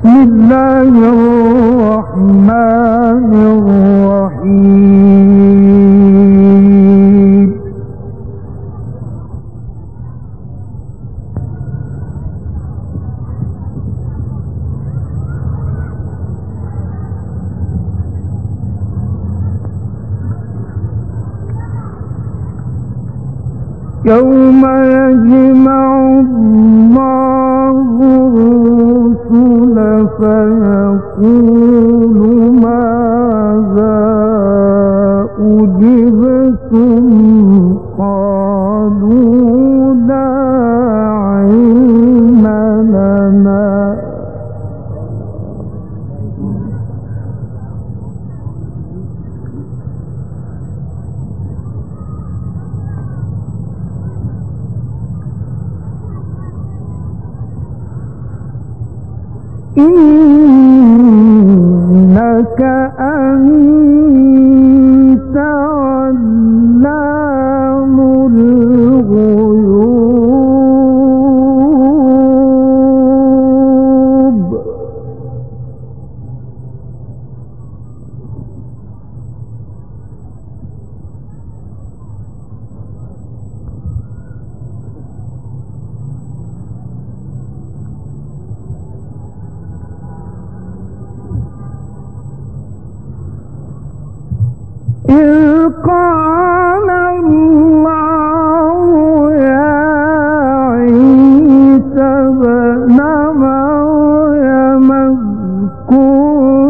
بسم الله الرحمن الرحيم. يوم يجمع الله الرسل فيقول ماذا أجبتم قالوا لا علم لنا إنك أنت علام الغيوب. إذ قال الله يا عيسى ابن مريم اذكر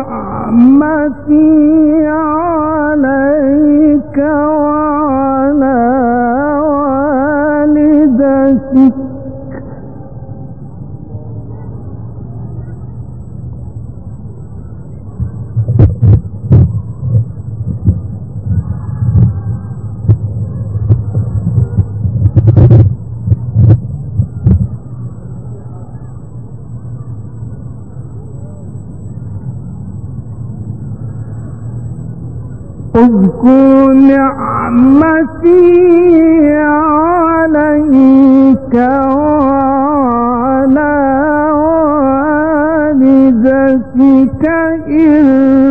نعمتي عليك وعلى والدتك اذكر نعمتي عليك وعلى والدتك إذ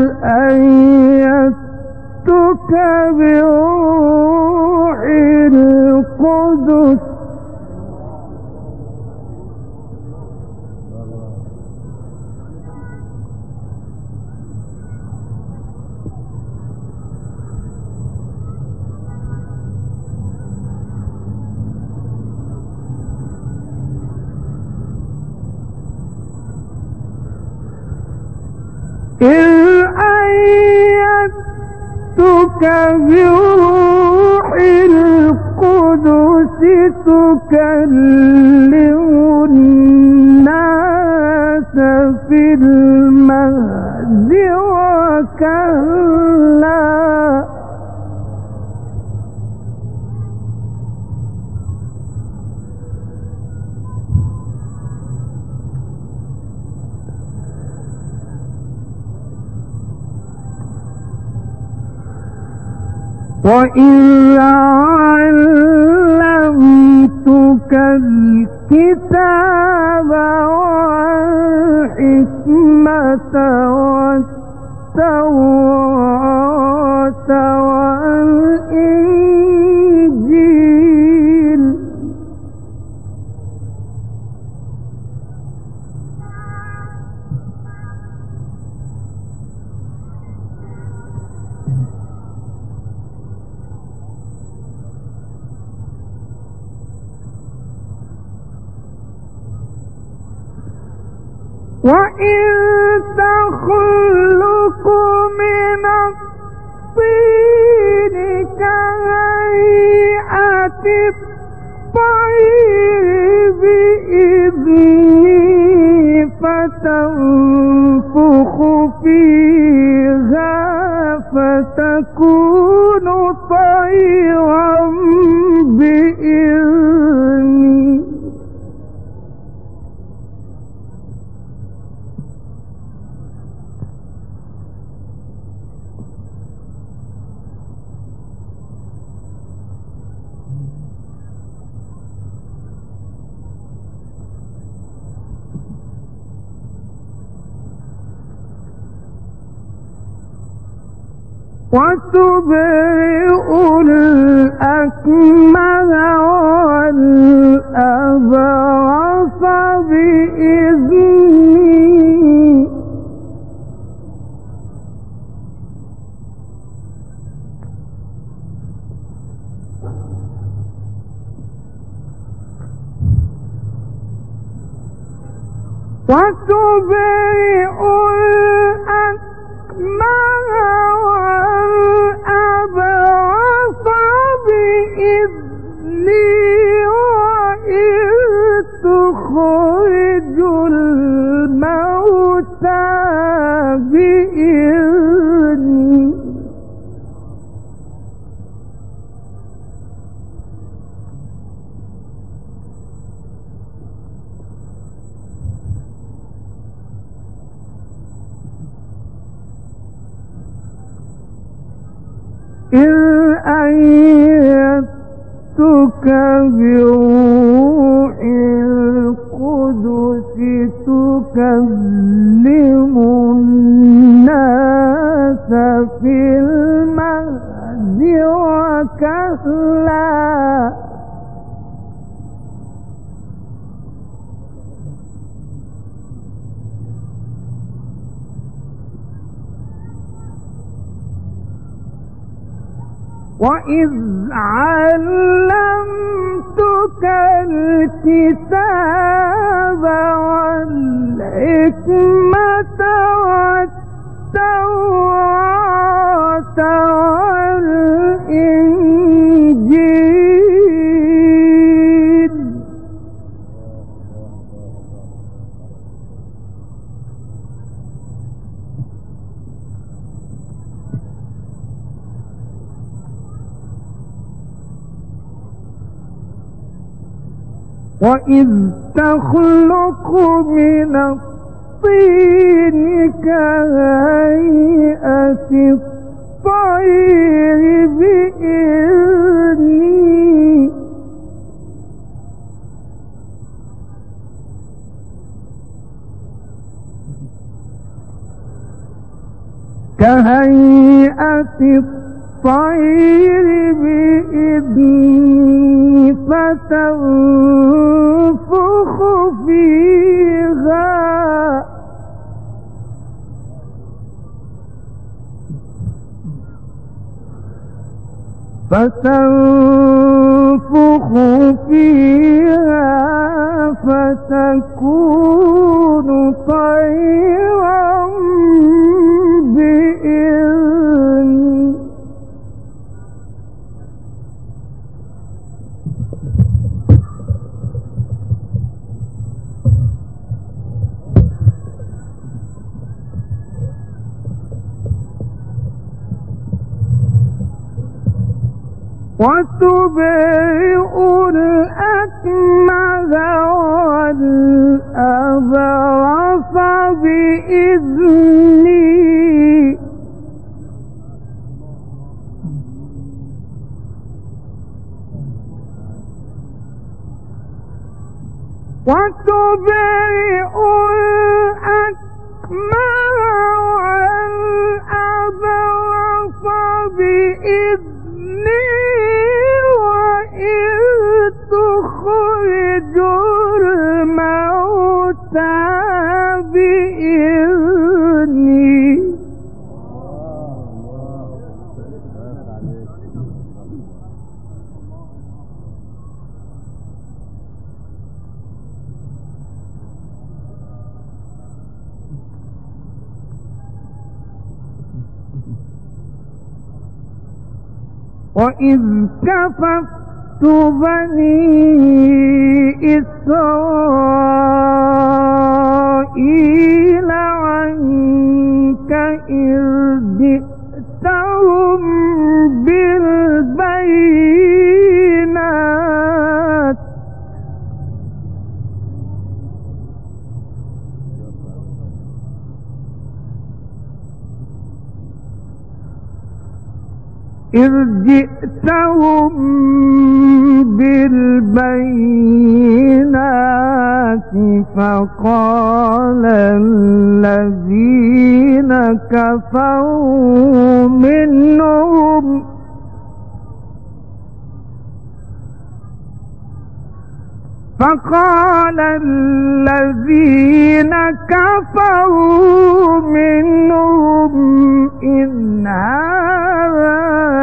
أيدتك بروح القدس بروح القدس تكلم الناس في المهد وكهلا وإذ علمتك الكتاب والحكمة والتوراة والإنجيل وإن تخلق من الطين كهيئة الطير بإذني فتنفخ فيها فتكون طيرا بإذني وتبرئ الأكمه والأبرص بإذني وتبرئ الأكمه والأبرص بإذني وإذ تخرج الموتى بإذني إذ أيدتك بروح القدس تكلم الناس في المهد وكهلا وإذ علمتك الكتاب والحكمة والتوراة والإنجيل وإذ تخلق من الطين كهيئة الطير بإذني كهيئة الطير بإذني فتنفخ فيها فتكون طيرا بإذني وتبرئ الأكمه والأبرص بإذني وتبرئ الأكمه والأبرص بإذني وإذ تخرج الموتى بإذني وإذ كففت بني إسرائيل عنك إذ جئتهم بالبينات إذ جئتهم بالبينات فقال الذين كفروا منهم فقال الذين كفروا منهم إن هذا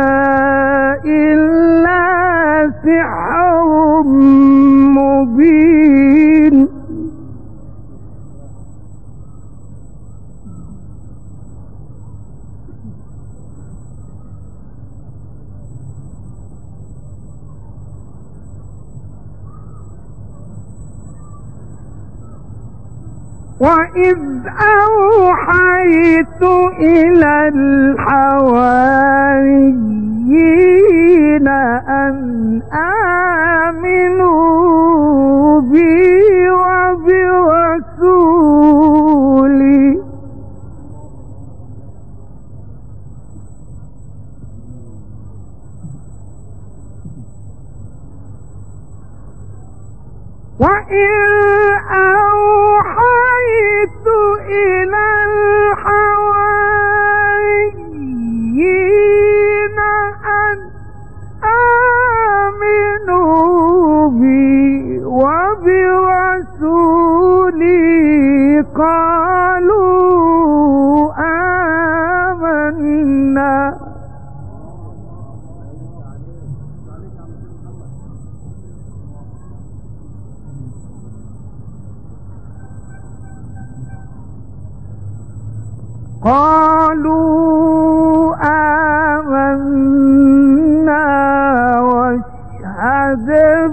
إلا سحر مبين وإذ أوحيت إلى الحواريين أن آمنوا بي وبرسولي وإذ أوحيت إلى الحواريين أن آمنوا بي وبرسولي قالوا آمنا واشهد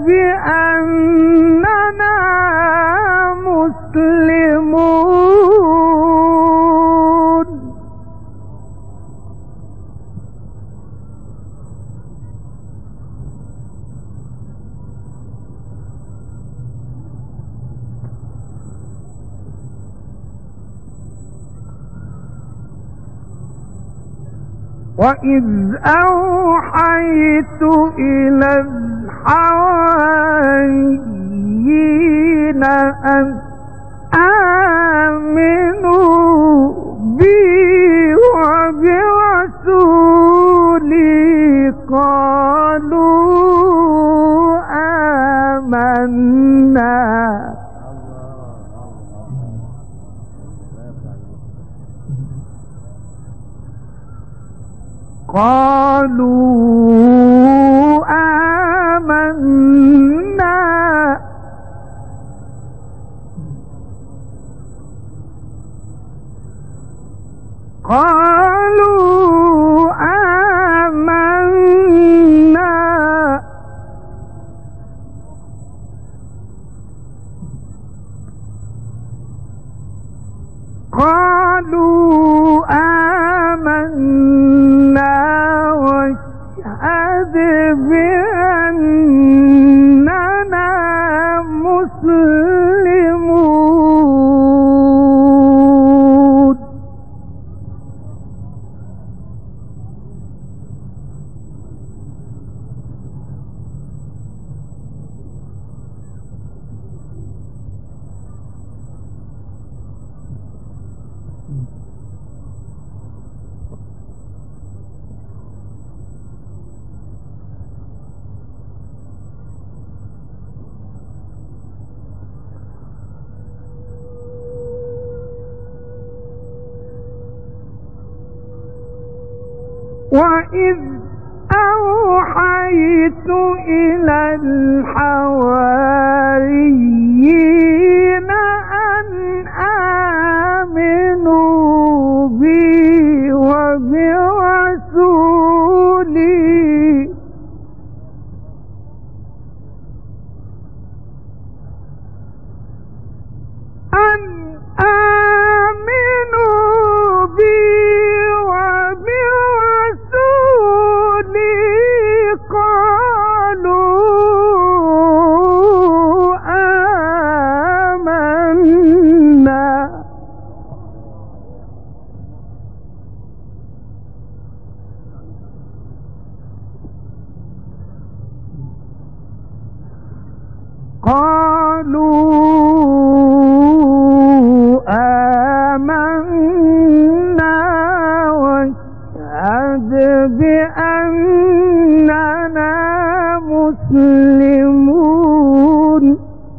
بأننا مسلمون وإذ أوحيت إلى الحواريين أن آمنوا بي وبرسولي قالوا آمنا قالوا آمنا واشهد بأننا مسلمون وإذ أوحيت إلى الحواريين أن آمنوا بي وبرسولي أن آمنوا بي قالوا آمنا يستسلمون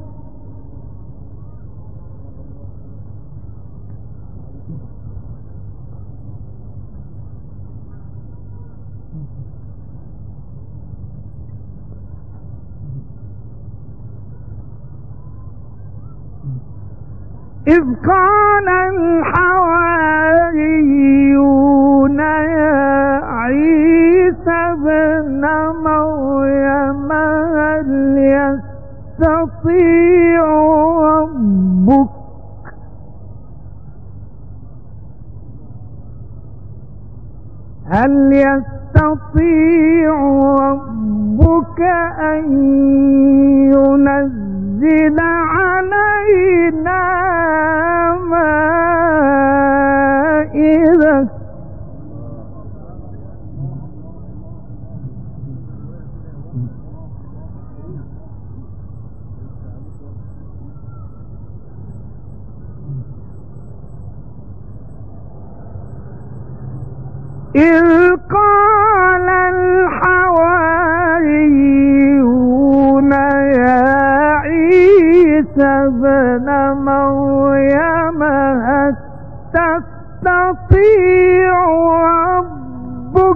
إذ قال الحواريون يا عيسى ابن مريم هل يستطيع ربك أن ينزل علينا مائدة إذ قال الحواريون يا عيسى ابن مريم هل تستطيع ربك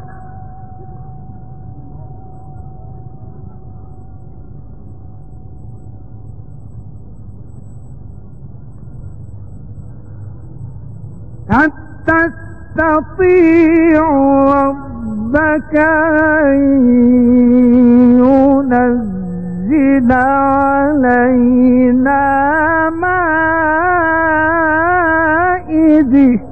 تستطيع ربك أن ينزل علينا مائدة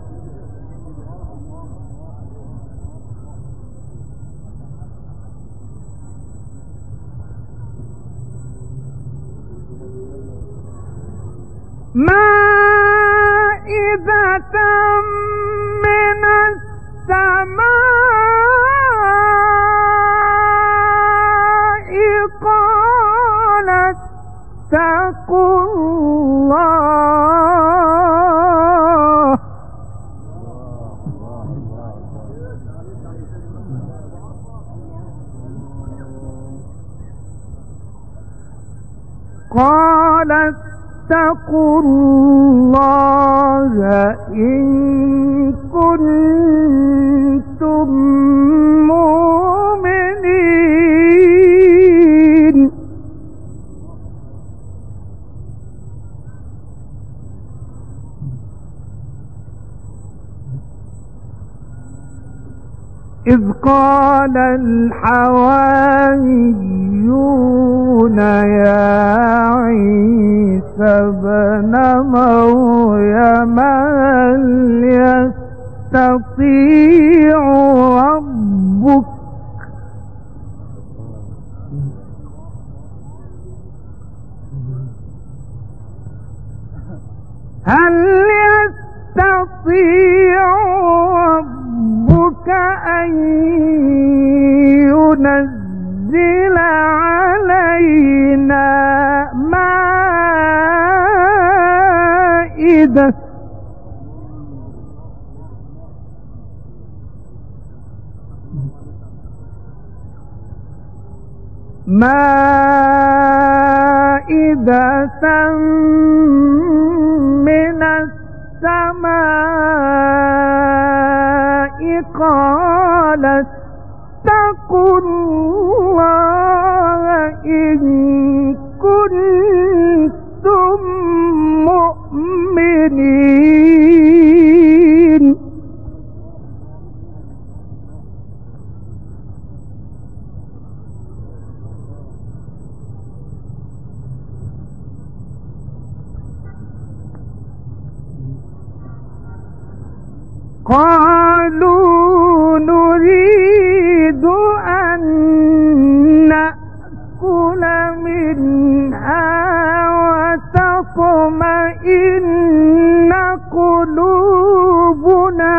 مائدة من السماء قالت اتقوا الله قالت اتقوا الله إن كنتم مؤمنين إذ قال الحواريون يا عيسى ابن مريم هل يستطيع ربك أن ينزل علينا مائدة من السماء قالت اتقوا الله إن كنتم مؤمنين قالوا نريد أن نأكل منها وتطمئن قلوبنا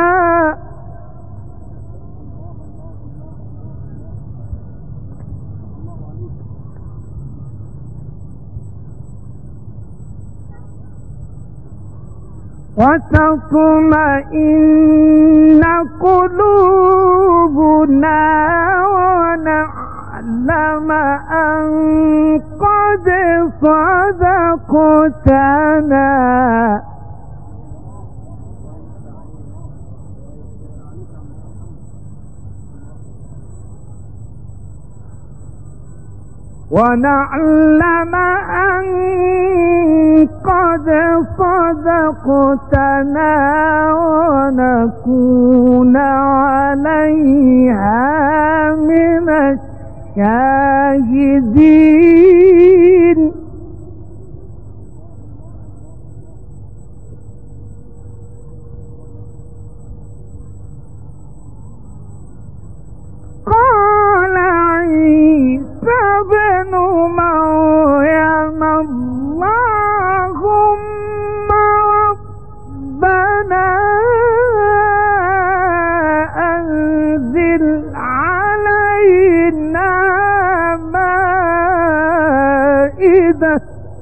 ونعلم ونعلم أن قد صدقتنا ونكون عليها من الشاهدين. قال عيسى ابن مريم اللهم ربنا أنزل علينا مائدة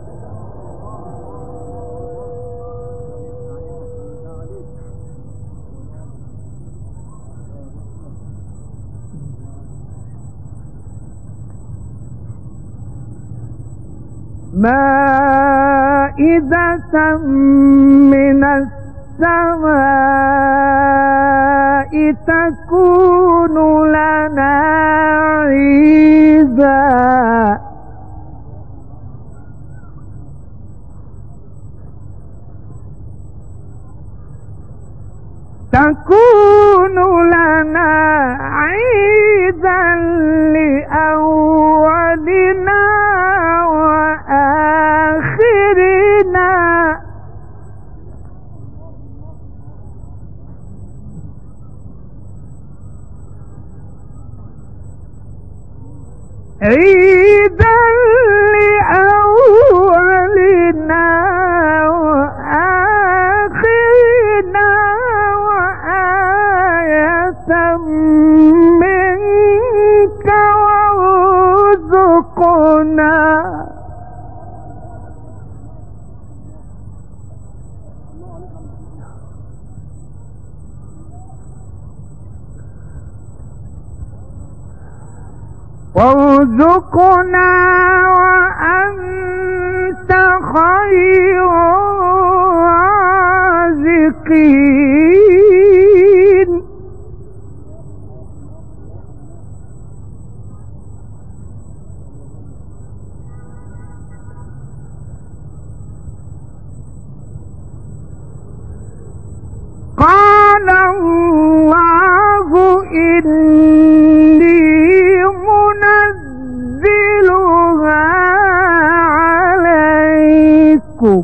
من السماء تكون لنا عيدا لأولنا وآخرنا عيدا لأولنا وآخرنا وآية منك وارزقنا وأنت خير الرازقين. قال الله إني منزلها عليكم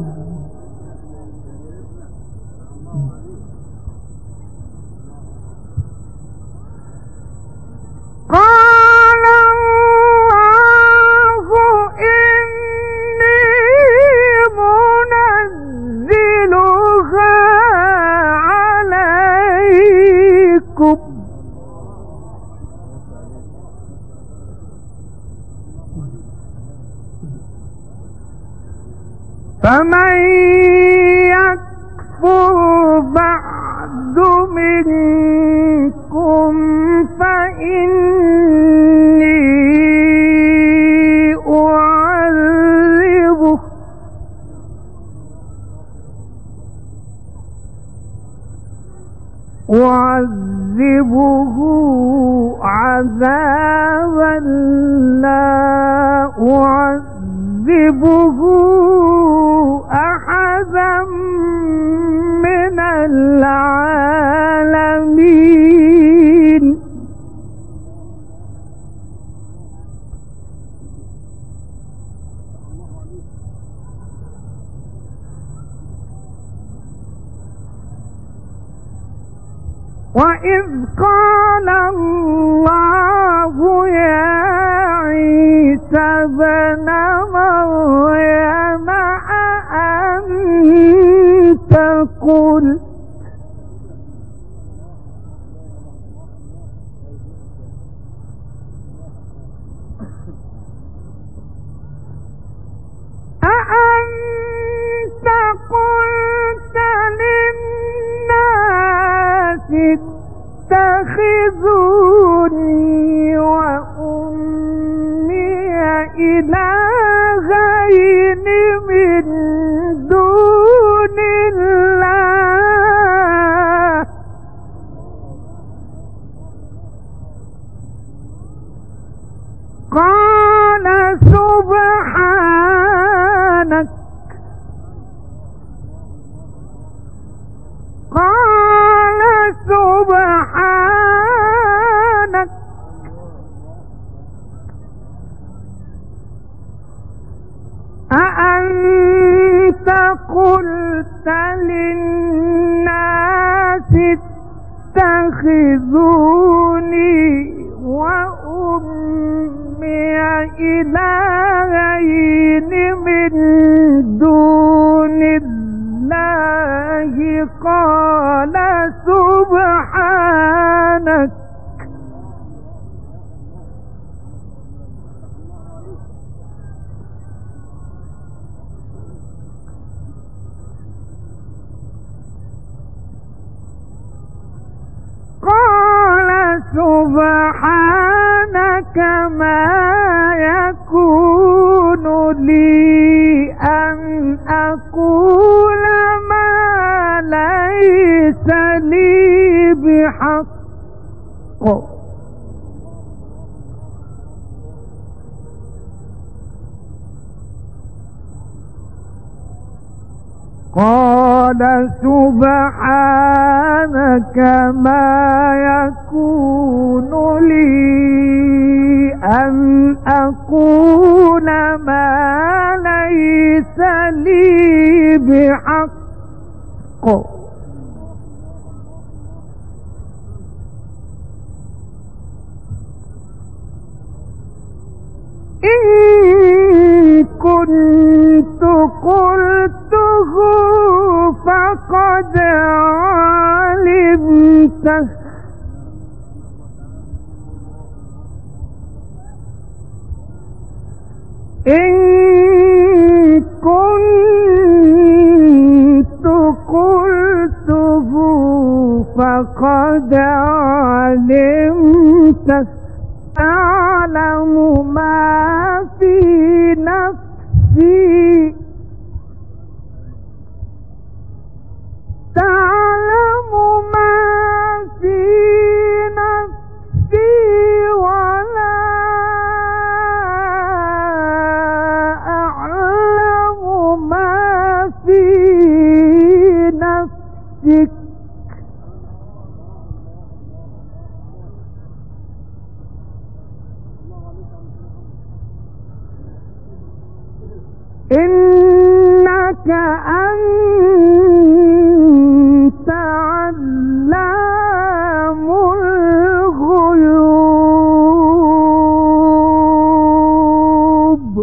فمن يكفر بعد منكم فإني أعذبه عذابا لا أعذبه أحدا من العالمين. وإذ قال الله يا عيسى ابن مريم أأنت قلت للناس اتخذوني وأمي إلهين من دون الله قال سبحانك قال سبحانك أأنت قلت للناس اتخذوني وأمي إلهين من دون الله قال سبحانك سبحانك ما يكون لي أن أقول ما ليس لي بحق قال سبحانك ما يكون لي أن أقول ما ليس لي بحق إن كنت قلته فقد علمته إن كنت قلته فقد علمته تعلم ما في نفسي تعلم ما في نفسي ولا أعلم ما في نفسك إنك أنت علام الغيوب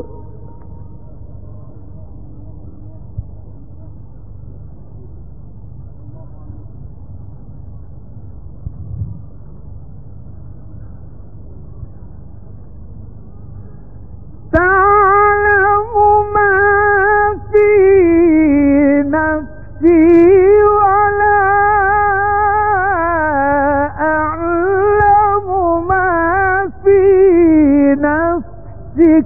تعلم ما في نفسي ولا أعلم ما في نفسك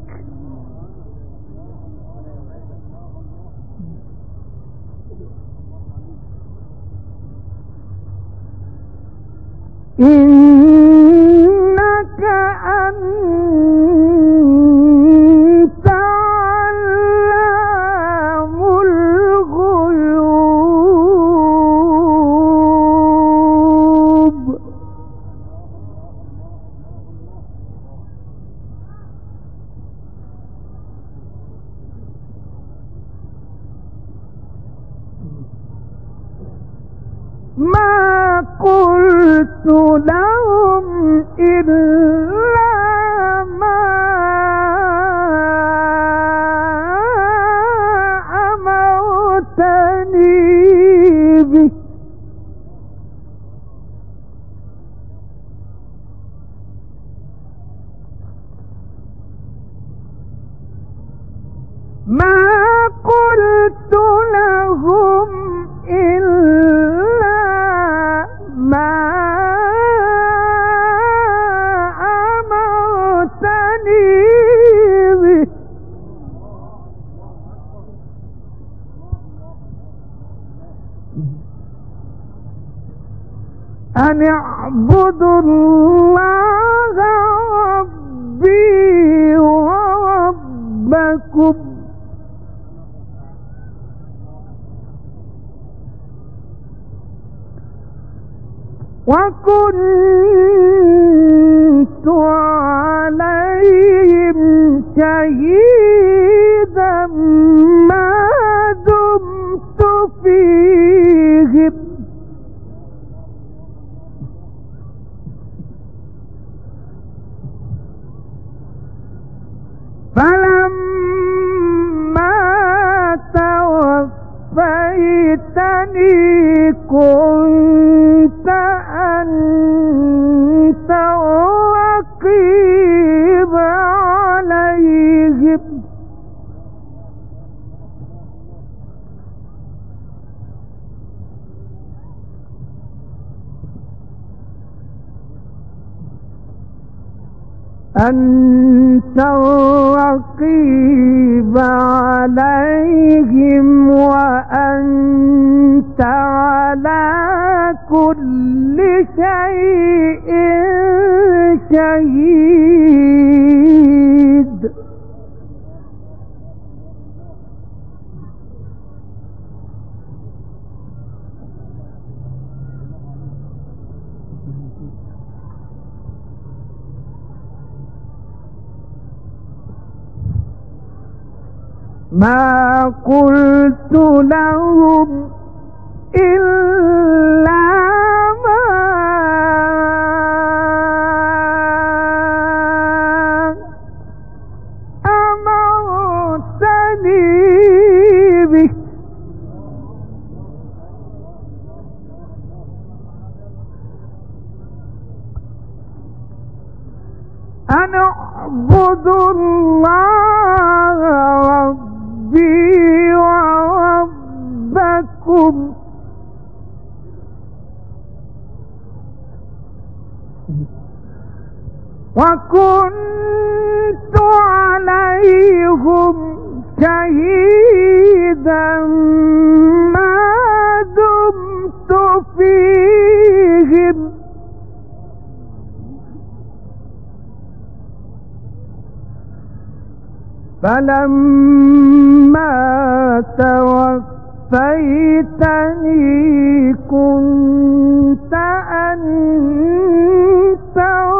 إنك أنت علام الغيوب ما قلت لهم إلا ما أمرتني به ما قلت لهم إلا ما أمرتني به اعبدوا الله ربي وربكم وكنت عليهم شهيدا ما دمت فيهم فلما توفيتني كنت أنت الرقيب عليهم أنت الرقيب عليهم وأنت على كل شيء شهيد ما قلت لهم إلا ما أمرتني به أن اعبدوا الله ربي وربكم وكنت عليهم شهيدا ما دمت فيهم فلما توفيتني كنت أنت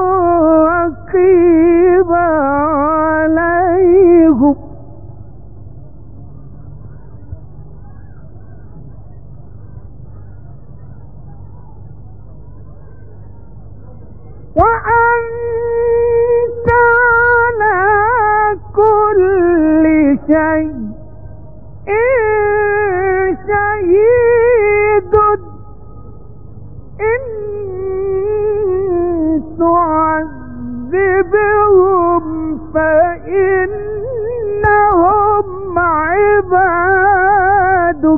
الرقيب عليهم وأنت على كل شيء شهيد إن تعذبهم فإنهم عبادك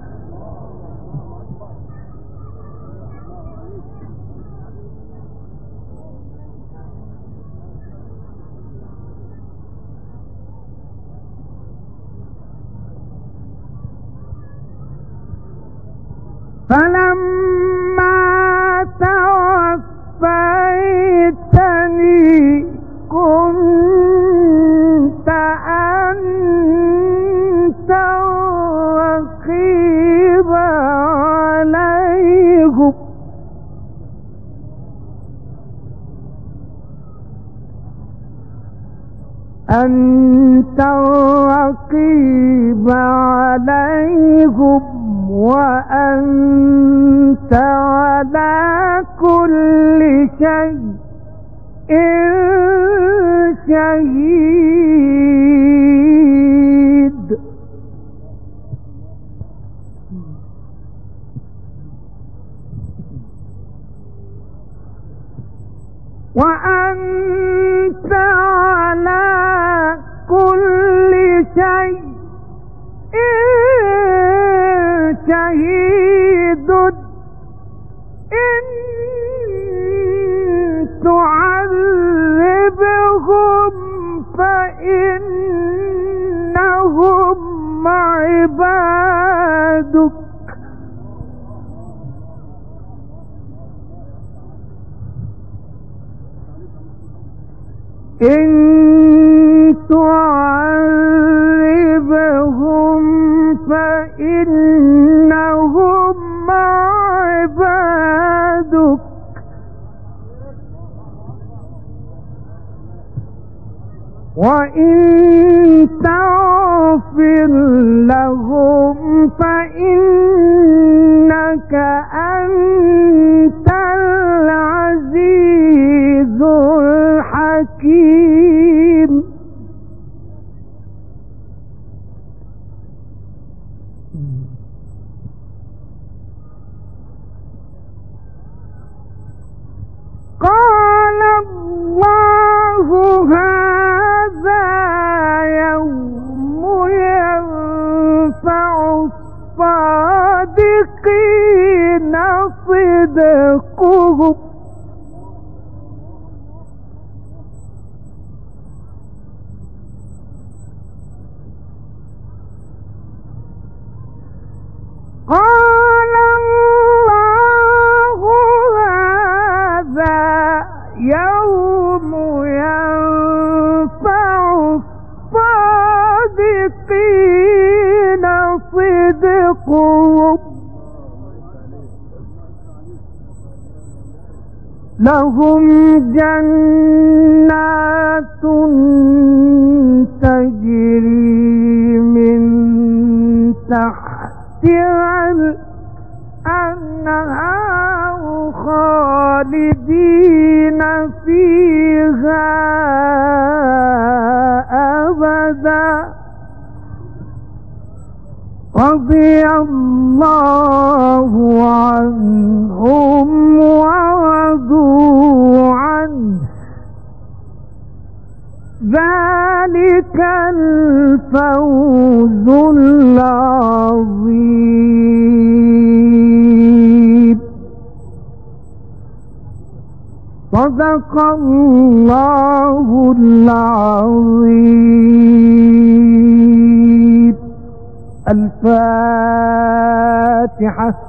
فلما توفيتني كنت أنت الرقيب عليهم أنت الرقيب عليهم وأنت على كل شيء شهيد وأنت على كل شيء شهيد إن تعذبهم فإنهم عبادك إن تعذبهم فإنهم عبادك وإن تغفر لهم فإنك أنت العزيز الحكيم. قال الله هذا يوم ينفع الصادقين صدقهم قال الله هذا يوم ينفع الصادقين صدقهم لهم جنات تجري من تحتها الأنهار خالدين فيها أبدا رضي الله عنهم ورضوا عنه ذلك الفوز العظيم. صدق الله العظيم. الفاتحة.